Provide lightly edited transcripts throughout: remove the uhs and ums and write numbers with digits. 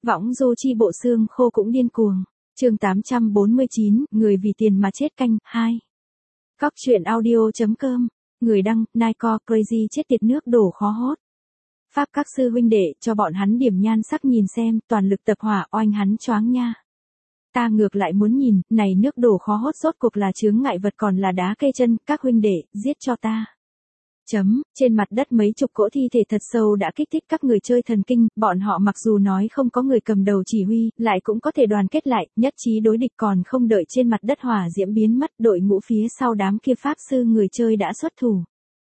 Võng du chi bộ xương khô cũng điên cuồng. Chương 849, người vì tiền mà chết canh 2. Cóc truyện audio.com. Người đăng, Nike Crazy chết tiệt nước đổ khó hốt. Pháp các sư huynh đệ cho bọn hắn điểm nhan sắc nhìn xem, toàn lực tập hỏa oanh hắn choáng nha. Ta ngược lại muốn nhìn, này nước đổ khó hốt rốt cuộc là chướng ngại vật còn là đá cây chân, các huynh đệ, giết cho ta. Trên mặt đất mấy chục cỗ thi thể thật sâu đã kích thích các người chơi thần kinh, bọn họ mặc dù nói không có người cầm đầu chỉ huy, lại cũng có thể đoàn kết lại, nhất trí đối địch còn không đợi trên mặt đất hỏa diễm biến mất, đội ngũ phía sau đám kia pháp sư người chơi đã xuất thủ.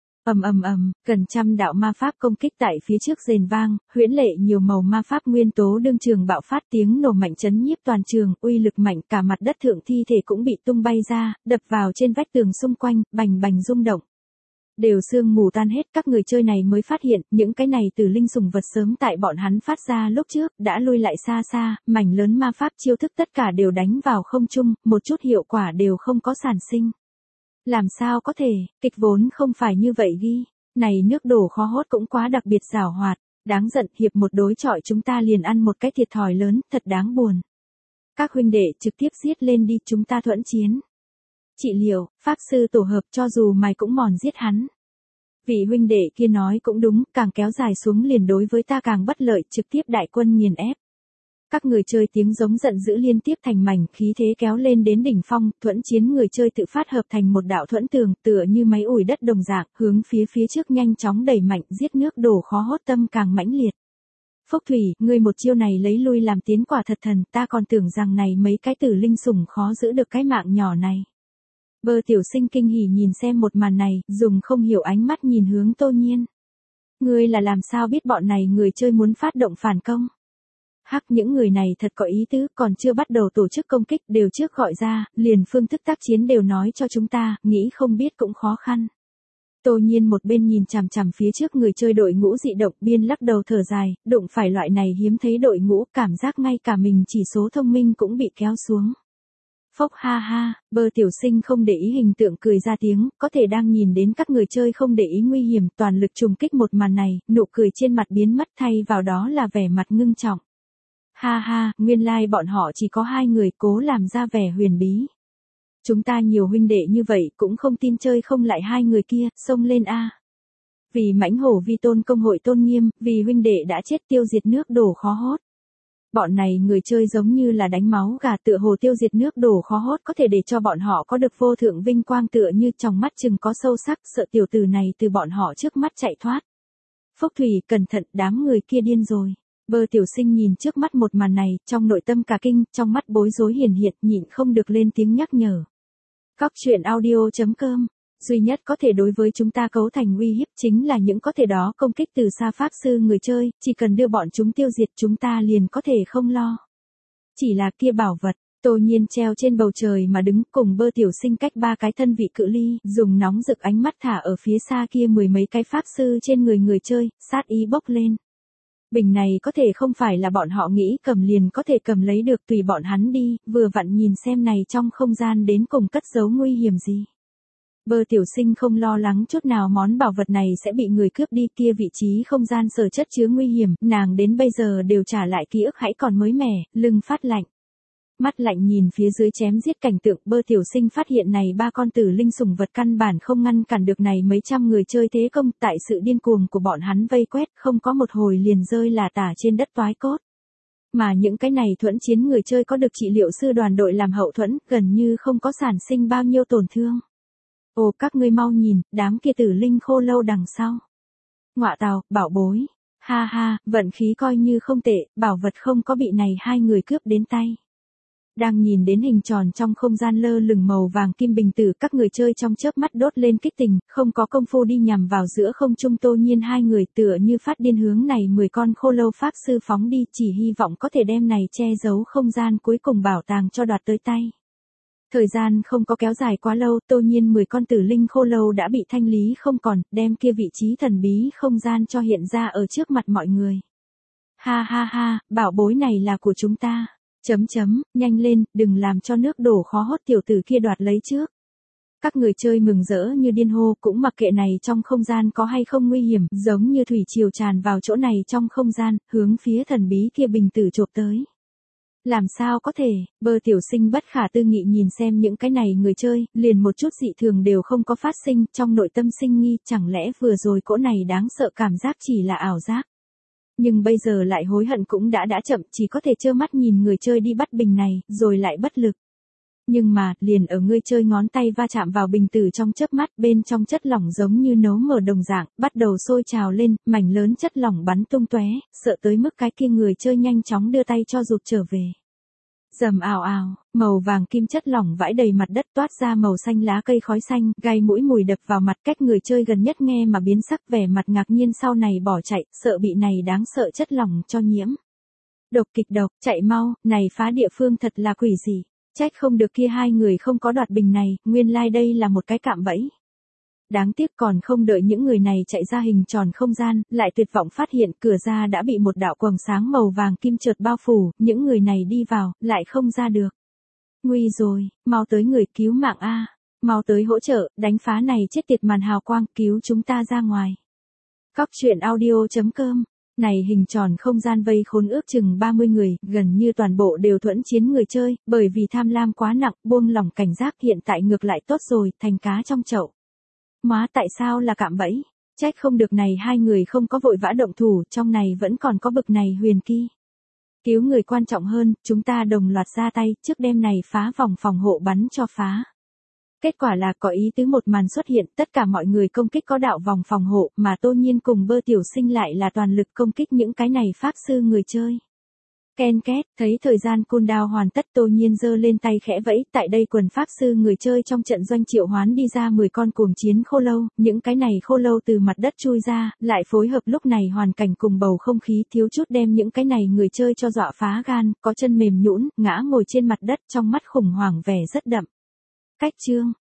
Gần trăm đạo ma pháp công kích tại phía trước rền vang, huyễn lệ nhiều màu ma pháp nguyên tố đương trường bạo phát tiếng nổ mạnh chấn nhiếp toàn trường, uy lực mạnh cả mặt đất thượng thi thể cũng bị tung bay ra, đập vào trên vách tường xung quanh, bành bành rung động. Đều sương mù tan hết, các người chơi này mới phát hiện, những cái này từ linh sủng vật sớm tại bọn hắn phát ra lúc trước, đã lui lại xa xa, mảnh lớn ma pháp chiêu thức tất cả đều đánh vào không trung, một chút hiệu quả đều không có sản sinh. Làm sao có thể, kịch vốn không phải như vậy ghi, này nước đổ khó hốt cũng quá đặc biệt giảo hoạt, đáng giận, hiệp một đối chọi chúng ta liền ăn một cái thiệt thòi lớn, thật đáng buồn. Các huynh đệ trực tiếp giết lên đi, chúng ta thuận chiến. Trị liệu, pháp sư tổ hợp cho dù mày cũng mòn giết hắn. Vị huynh đệ kia nói cũng đúng, càng kéo dài xuống liền đối với ta càng bất lợi, trực tiếp đại quân nghiền ép. Các người chơi tiếng giống giận dữ liên tiếp thành mảnh, khí thế kéo lên đến đỉnh phong, thuẫn chiến người chơi tự phát hợp thành một đạo thuẫn tường, tựa như máy ủi đất đồng dạng, hướng phía trước nhanh chóng đẩy mạnh, giết nước đổ khó hốt tâm càng mãnh liệt. Phúc Thủy, ngươi một chiêu này lấy lui làm tiến quả thật thần, ta còn tưởng rằng này mấy cái tử linh sủng khó giữ được cái mạng nhỏ này. Bơ tiểu sinh kinh hỉ nhìn xem một màn này, dùng không hiểu ánh mắt nhìn hướng Tô Nhiên. Ngươi là làm sao biết bọn này người chơi muốn phát động phản công? Hắc, những người này thật có ý tứ, còn chưa bắt đầu tổ chức công kích đều trước gọi ra, liền phương thức tác chiến đều nói cho chúng ta, nghĩ không biết cũng khó khăn. Tô Nhiên một bên nhìn chằm chằm phía trước người chơi đội ngũ dị động, biên lắc đầu thở dài, đụng phải loại này hiếm thấy đội ngũ, cảm giác ngay cả mình chỉ số thông minh cũng bị kéo xuống. Phốc ha ha, Bơ tiểu sinh không để ý hình tượng cười ra tiếng, có thể đang nhìn đến các người chơi không để ý nguy hiểm, toàn lực trùng kích một màn này, nụ cười trên mặt biến mất thay vào đó là vẻ mặt ngưng trọng. Ha ha, nguyên lai bọn họ chỉ có hai người, cố làm ra vẻ huyền bí. Chúng ta nhiều huynh đệ như vậy cũng không tin chơi không lại hai người kia, xông lên a. Vì mãnh hổ vi tôn công hội tôn nghiêm, vì huynh đệ đã chết tiêu diệt nước đổ khó hốt. Bọn này người chơi giống như là đánh máu gà, tựa hồ tiêu diệt nước đổ khó hốt có thể để cho bọn họ có được vô thượng vinh quang, tựa như trong mắt chừng có sâu sắc, sợ tiểu tử này từ bọn họ trước mắt chạy thoát. Phúc Thủy, cẩn thận, đám người kia điên rồi. Bơ tiểu sinh nhìn trước mắt một màn này, trong nội tâm cả kinh, trong mắt bối rối hiển hiện, nhịn không được lên tiếng nhắc nhở. Cóc truyện audio.com. Duy nhất có thể đối với chúng ta cấu thành uy hiếp chính là những có thể đó công kích từ xa pháp sư người chơi, chỉ cần đưa bọn chúng tiêu diệt chúng ta liền có thể không lo. Chỉ là kia bảo vật, Tô Nhiên treo trên bầu trời mà đứng cùng Bơ tiểu sinh cách ba cái thân vị cự ly, dùng nóng rực ánh mắt thả ở phía xa kia mười mấy cái pháp sư trên người chơi, sát ý bốc lên. Bình này có thể không phải là bọn họ nghĩ cầm liền có thể cầm lấy được, tùy bọn hắn đi, vừa vặn nhìn xem này trong không gian đến cùng cất giấu nguy hiểm gì. Bơ tiểu sinh không lo lắng chút nào món bảo vật này sẽ bị người cướp đi, kia vị trí không gian sở chất chứa nguy hiểm, nàng đến bây giờ đều trả lại ký ức hãy còn mới mẻ, lưng phát lạnh. Mắt lạnh nhìn phía dưới chém giết cảnh tượng, Bơ tiểu sinh phát hiện này ba con tử linh sủng vật căn bản không ngăn cản được này mấy trăm người chơi thế công, tại sự điên cuồng của bọn hắn vây quét, không có một hồi liền rơi là tả trên đất toái cốt. Mà những cái này thuẫn chiến người chơi có được trị liệu sư đoàn đội làm hậu thuẫn, gần như không có sản sinh bao nhiêu tổn thương. Ồ, các ngươi mau nhìn, đám kia tử linh khô lâu đằng sau. Ngọa tào, bảo bối. Ha ha, vận khí coi như không tệ, bảo vật không có bị này hai người cướp đến tay. Đang nhìn đến hình tròn trong không gian lơ lửng màu vàng kim bình tử, các người chơi trong chớp mắt đốt lên kích tình, không có công phu đi nhằm vào giữa không trung. Tô Nhiên hai người tựa như phát điên hướng này 10 con khô lâu pháp sư phóng đi, chỉ hy vọng có thể đem này che giấu không gian cuối cùng bảo tàng cho đoạt tới tay. Thời gian không có kéo dài quá lâu, Tô Nhiên 10 con tử linh khô lâu đã bị thanh lý không còn, đem kia vị trí thần bí không gian cho hiện ra ở trước mặt mọi người. Ha ha ha, bảo bối này là của chúng ta. Nhanh lên, đừng làm cho nước đổ khó hốt tiểu tử kia đoạt lấy trước. Các người chơi mừng rỡ như điên hô, cũng mặc kệ này trong không gian có hay không nguy hiểm, giống như thủy triều tràn vào chỗ này trong không gian, hướng phía thần bí kia bình tử chộp tới. Làm sao có thể, Bơ tiểu sinh bất khả tư nghị nhìn xem những cái này người chơi, liền một chút dị thường đều không có phát sinh, trong nội tâm sinh nghi, chẳng lẽ vừa rồi cỗ này đáng sợ cảm giác chỉ là ảo giác. Nhưng bây giờ lại hối hận cũng đã chậm, chỉ có thể trơ mắt nhìn người chơi đi bắt bình này, rồi lại bất lực. Nhưng mà, liền ở người chơi ngón tay va chạm vào bình tử trong chớp mắt, bên trong chất lỏng giống như nấu mở đồng dạng, bắt đầu sôi trào lên, mảnh lớn chất lỏng bắn tung tóe, sợ tới mức cái kia người chơi nhanh chóng đưa tay cho rụt trở về. Rầm ào ào, màu vàng kim chất lỏng vãi đầy mặt đất, toát ra màu xanh lá cây khói xanh, gai mũi mùi đập vào mặt, cách người chơi gần nhất nghe mà biến sắc, vẻ mặt ngạc nhiên, sau này bỏ chạy, sợ bị này đáng sợ chất lỏng cho nhiễm. Độc kịch độc, chạy mau, này phá địa phương thật là quỷ gì. Trách không được kia hai người không có đoạt bình này, nguyên lai đây là một cái cạm bẫy. Đáng tiếc còn không đợi những người này chạy ra hình tròn không gian, lại tuyệt vọng phát hiện cửa ra đã bị một đạo quầng sáng màu vàng kim chợt bao phủ, những người này đi vào, lại không ra được. Nguy rồi, mau tới người cứu mạng a, mau tới hỗ trợ, đánh phá này chết tiệt màn hào quang, cứu chúng ta ra ngoài. Cóc truyện audio.com. Này hình tròn không gian vây khốn ước chừng 30 người, gần như toàn bộ đều thuẫn chiến người chơi, bởi vì tham lam quá nặng, buông lỏng cảnh giác, hiện tại ngược lại tốt rồi, thành cá trong chậu. Má tại sao là cạm bẫy? Trách không được này hai người không có vội vã động thủ, trong này vẫn còn có bực này huyền kỳ. Cứu người quan trọng hơn, chúng ta đồng loạt ra tay, trước đêm này phá vòng phòng hộ bắn cho phá. Kết quả là có ý tứ một màn xuất hiện, tất cả mọi người công kích có đạo vòng phòng hộ, mà Tô Nhiên cùng Bơ tiểu sinh lại là toàn lực công kích những cái này pháp sư người chơi. Ken két, thấy thời gian cooldown hoàn tất, Tô Nhiên giơ lên tay khẽ vẫy, tại đây quần pháp sư người chơi trong trận doanh triệu hoán đi ra 10 con cuồng chiến khô lâu, những cái này khô lâu từ mặt đất chui ra, lại phối hợp lúc này hoàn cảnh cùng bầu không khí, thiếu chút đem những cái này người chơi cho dọa phá gan, có chân mềm nhũn, ngã ngồi trên mặt đất, trong mắt khủng hoảng vẻ rất đậm. Cách chương